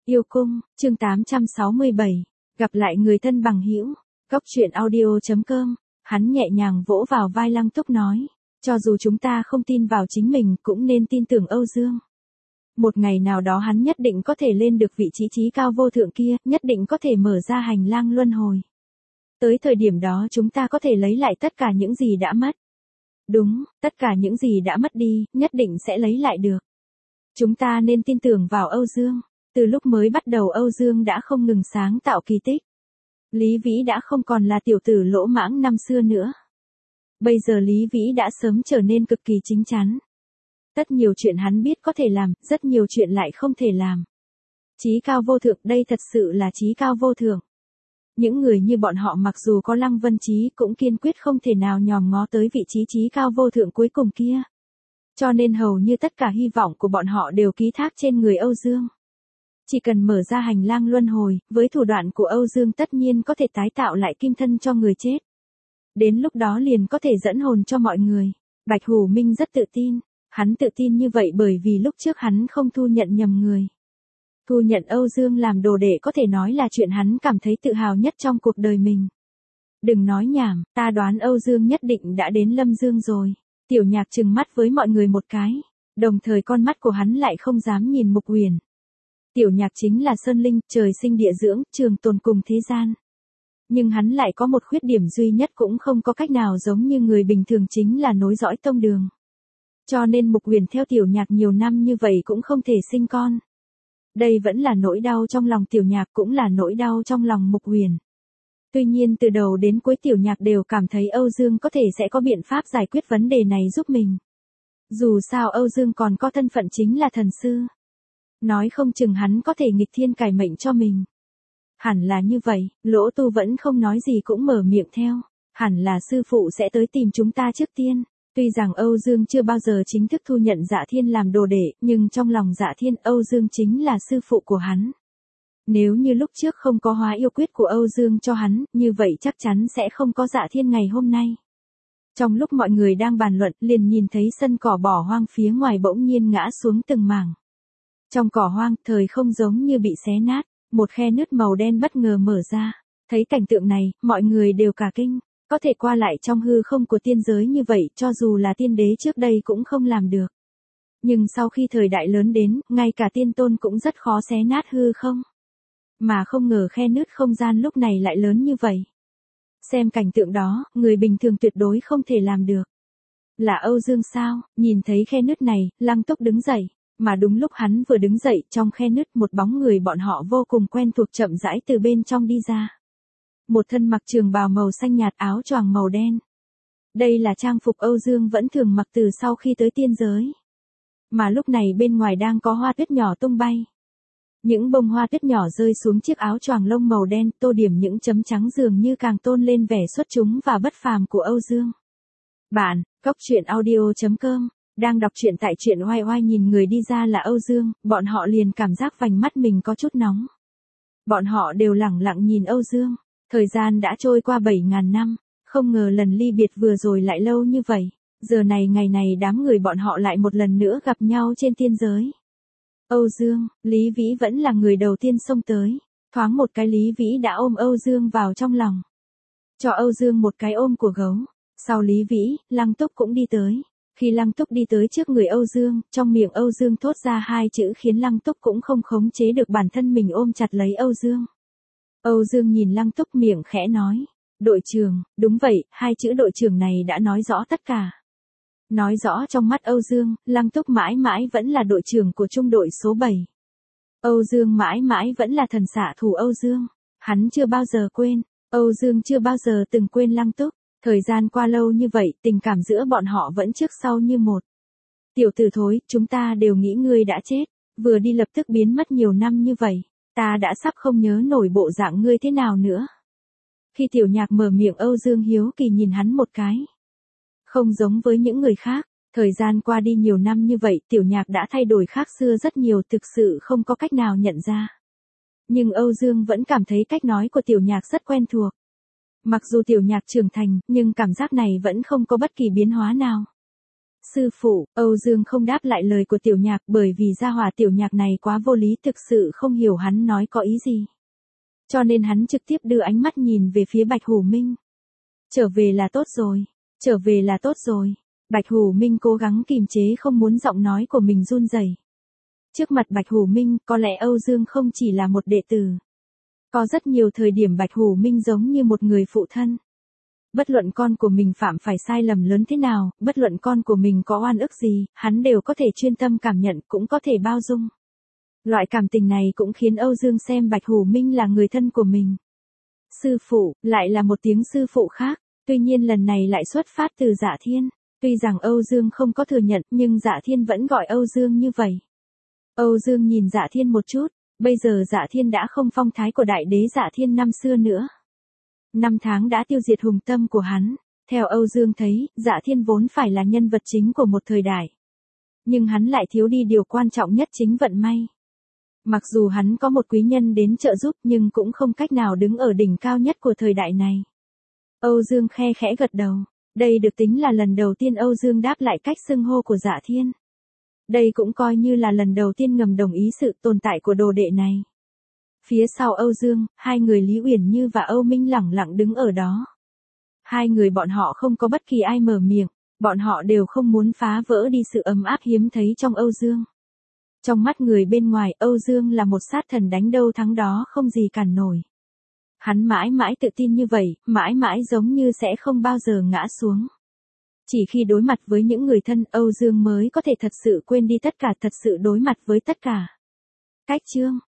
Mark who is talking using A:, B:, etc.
A: Yêu cung, chương 867, gặp lại người thân bằng hữu. Góc truyện audio.com, hắn nhẹ nhàng vỗ vào vai Lăng Túc nói, cho dù chúng ta không tin vào chính mình cũng nên tin tưởng Âu Dương. Một ngày nào đó hắn nhất định có thể lên được vị trí trí cao vô thượng kia, nhất định có thể mở ra hành lang luân hồi. Tới thời điểm đó chúng ta có thể lấy lại tất cả những gì đã mất. Đúng, tất cả những gì đã mất đi, nhất định sẽ lấy lại được. Chúng ta nên tin tưởng vào Âu Dương. Từ lúc mới bắt đầu Âu Dương đã không ngừng sáng tạo kỳ tích. Lý Vĩ đã không còn là tiểu tử lỗ mãng năm xưa nữa. Bây giờ Lý Vĩ đã sớm trở nên cực kỳ chính chắn. Rất nhiều chuyện hắn biết có thể làm, rất nhiều chuyện lại không thể làm. Chí cao vô thượng, đây thật sự là chí cao vô thượng. Những người như bọn họ mặc dù có Lăng Vân Chí cũng kiên quyết không thể nào nhòm ngó tới vị trí chí cao vô thượng cuối cùng kia. Cho nên hầu như tất cả hy vọng của bọn họ đều ký thác trên người Âu Dương. Chỉ cần mở ra hành lang luân hồi, với thủ đoạn của Âu Dương tất nhiên có thể tái tạo lại kim thân cho người chết. Đến lúc đó liền có thể dẫn hồn cho mọi người. Bạch Hủ Minh rất tự tin. Hắn tự tin như vậy bởi vì lúc trước hắn không thu nhận nhầm người. Thu nhận Âu Dương làm đồ đệ có thể nói là chuyện hắn cảm thấy tự hào nhất trong cuộc đời mình. Đừng nói nhảm, ta đoán Âu Dương nhất định đã đến Lâm Dương rồi. Tiểu Nhạc trừng mắt với mọi người một cái. Đồng thời con mắt của hắn lại không dám nhìn Mục Uyển. Tiểu Nhạc chính là Sơn Linh, trời sinh địa dưỡng, trường tồn cùng thế gian. Nhưng hắn lại có một khuyết điểm duy nhất cũng không có cách nào giống như người bình thường, chính là nối dõi tông đường. Cho nên Mục Uyển theo Tiểu Nhạc nhiều năm như vậy cũng không thể sinh con. Đây vẫn là nỗi đau trong lòng Tiểu Nhạc, cũng là nỗi đau trong lòng Mục Uyển. Tuy nhiên từ đầu đến cuối Tiểu Nhạc đều cảm thấy Âu Dương có thể sẽ có biện pháp giải quyết vấn đề này giúp mình. Dù sao Âu Dương còn có thân phận chính là thần sư. Nói không chừng hắn có thể nghịch thiên cải mệnh cho mình. Hẳn là như vậy, Lỗ Tu vẫn không nói gì cũng mở miệng theo. Hẳn là sư phụ sẽ tới tìm chúng ta trước tiên. Tuy rằng Âu Dương chưa bao giờ chính thức thu nhận Dạ Thiên làm đồ đệ, nhưng trong lòng Dạ Thiên Âu Dương chính là sư phụ của hắn. Nếu như lúc trước không có hóa yêu quyết của Âu Dương cho hắn, như vậy chắc chắn sẽ không có Dạ Thiên ngày hôm nay. Trong lúc mọi người đang bàn luận, liền nhìn thấy sân cỏ bỏ hoang phía ngoài bỗng nhiên ngã xuống từng mảng. Trong cỏ hoang, thời không giống như bị xé nát, một khe nứt màu đen bất ngờ mở ra. Thấy cảnh tượng này, mọi người đều cả kinh. Có thể qua lại trong hư không của tiên giới như vậy, cho dù là tiên đế trước đây cũng không làm được. Nhưng sau khi thời đại lớn đến, ngay cả tiên tôn cũng rất khó xé nát hư không. Mà không ngờ khe nứt không gian lúc này lại lớn như vậy. Xem cảnh tượng đó, người bình thường tuyệt đối không thể làm được. Là Âu Dương sao? Nhìn thấy khe nứt này, Lăng Túc đứng dậy. Mà đúng lúc hắn vừa đứng dậy, trong khe nứt một bóng người bọn họ vô cùng quen thuộc chậm rãi từ bên trong đi ra. Một thân mặc trường bào màu xanh nhạt, áo choàng màu đen. Đây là trang phục Âu Dương vẫn thường mặc từ sau khi tới tiên giới. Mà lúc này bên ngoài đang có hoa tuyết nhỏ tung bay. Những bông hoa tuyết nhỏ rơi xuống chiếc áo choàng lông màu đen, tô điểm những chấm trắng dường như càng tôn lên vẻ xuất chúng và bất phàm của Âu Dương. Bạn, Góc truyện audio.com, đang đọc truyện tại truyện oai oai, nhìn người đi ra là Âu Dương, bọn họ liền cảm giác vành mắt mình có chút nóng. Bọn họ đều lẳng lặng nhìn Âu Dương. Thời gian đã trôi qua 7.000 năm, không ngờ lần ly biệt vừa rồi lại lâu như vậy. Giờ này ngày này đám người bọn họ lại một lần nữa gặp nhau trên tiên giới. Âu Dương, Lý Vĩ vẫn là người đầu tiên xông tới. Thoáng một cái Lý Vĩ đã ôm Âu Dương vào trong lòng. Cho Âu Dương một cái ôm của gấu. Sau Lý Vĩ, Lăng Túc cũng đi tới. Khi Lăng Túc đi tới trước người Âu Dương, trong miệng Âu Dương thốt ra hai chữ khiến Lăng Túc cũng không khống chế được bản thân mình ôm chặt lấy Âu Dương. Âu Dương nhìn Lăng Túc miệng khẽ nói, đội trưởng, đúng vậy, hai chữ đội trưởng này đã nói rõ tất cả. Nói rõ trong mắt Âu Dương, Lăng Túc mãi mãi vẫn là đội trưởng của trung đội số 7. Âu Dương mãi mãi vẫn là thần xạ thủ Âu Dương. Hắn chưa bao giờ quên, Âu Dương chưa bao giờ từng quên Lăng Túc. Thời gian qua lâu như vậy, tình cảm giữa bọn họ vẫn trước sau như một. Tiểu tử thối, chúng ta đều nghĩ ngươi đã chết, vừa đi lập tức biến mất nhiều năm như vậy. Ta đã sắp không nhớ nổi bộ dạng ngươi thế nào nữa. Khi Tiểu Nhạc mở miệng, Âu Dương hiếu kỳ nhìn hắn một cái. Không giống với những người khác, thời gian qua đi nhiều năm như vậy, Tiểu Nhạc đã thay đổi khác xưa rất nhiều, thực sự không có cách nào nhận ra. Nhưng Âu Dương vẫn cảm thấy cách nói của Tiểu Nhạc rất quen thuộc. Mặc dù Tiểu Nhạc trưởng thành, nhưng cảm giác này vẫn không có bất kỳ biến hóa nào. Sư phụ, Âu Dương không đáp lại lời của Tiểu Nhạc bởi vì gia hỏa Tiểu Nhạc này quá vô lý, thực sự không hiểu hắn nói có ý gì. Cho nên hắn trực tiếp đưa ánh mắt nhìn về phía Bạch Hủ Minh. Trở về là tốt rồi, trở về là tốt rồi. Bạch Hủ Minh cố gắng kìm chế không muốn giọng nói của mình run rẩy. Trước mặt Bạch Hủ Minh, có lẽ Âu Dương không chỉ là một đệ tử. Có rất nhiều thời điểm Bạch Hủ Minh giống như một người phụ thân. Bất luận con của mình phạm phải sai lầm lớn thế nào, bất luận con của mình có oan ức gì, hắn đều có thể chuyên tâm cảm nhận, cũng có thể bao dung. Loại cảm tình này cũng khiến Âu Dương xem Bạch Hủ Minh là người thân của mình. Sư phụ, lại là một tiếng sư phụ khác, tuy nhiên lần này lại xuất phát từ Dạ Thiên. Tuy rằng Âu Dương không có thừa nhận, nhưng Dạ Thiên vẫn gọi Âu Dương như vậy. Âu Dương nhìn Dạ Thiên một chút, bây giờ Dạ Thiên đã không phong thái của đại đế Dạ Thiên năm xưa nữa. 5 tháng đã tiêu diệt hùng tâm của hắn. Theo Âu Dương thấy, Dạ Thiên vốn phải là nhân vật chính của một thời đại. Nhưng hắn lại thiếu đi điều quan trọng nhất, chính vận may. Mặc dù hắn có một quý nhân đến trợ giúp nhưng cũng không cách nào đứng ở đỉnh cao nhất của thời đại này. Âu Dương khe khẽ gật đầu. Đây được tính là lần đầu tiên Âu Dương đáp lại cách xưng hô của Dạ Thiên. Đây cũng coi như là lần đầu tiên ngầm đồng ý sự tồn tại của đồ đệ này. Phía sau Âu Dương, hai người Lý Uyển Như và Âu Minh lẳng lặng đứng ở đó. Hai người bọn họ không có bất kỳ ai mở miệng, bọn họ đều không muốn phá vỡ đi sự ấm áp hiếm thấy trong Âu Dương. Trong mắt người bên ngoài, Âu Dương là một sát thần đánh đâu thắng đó, không gì cản nổi. Hắn mãi mãi tự tin như vậy, mãi mãi giống như sẽ không bao giờ ngã xuống. Chỉ khi đối mặt với những người thân, Âu Dương mới có thể thật sự quên đi tất cả, thật sự đối mặt với tất cả. Cách chương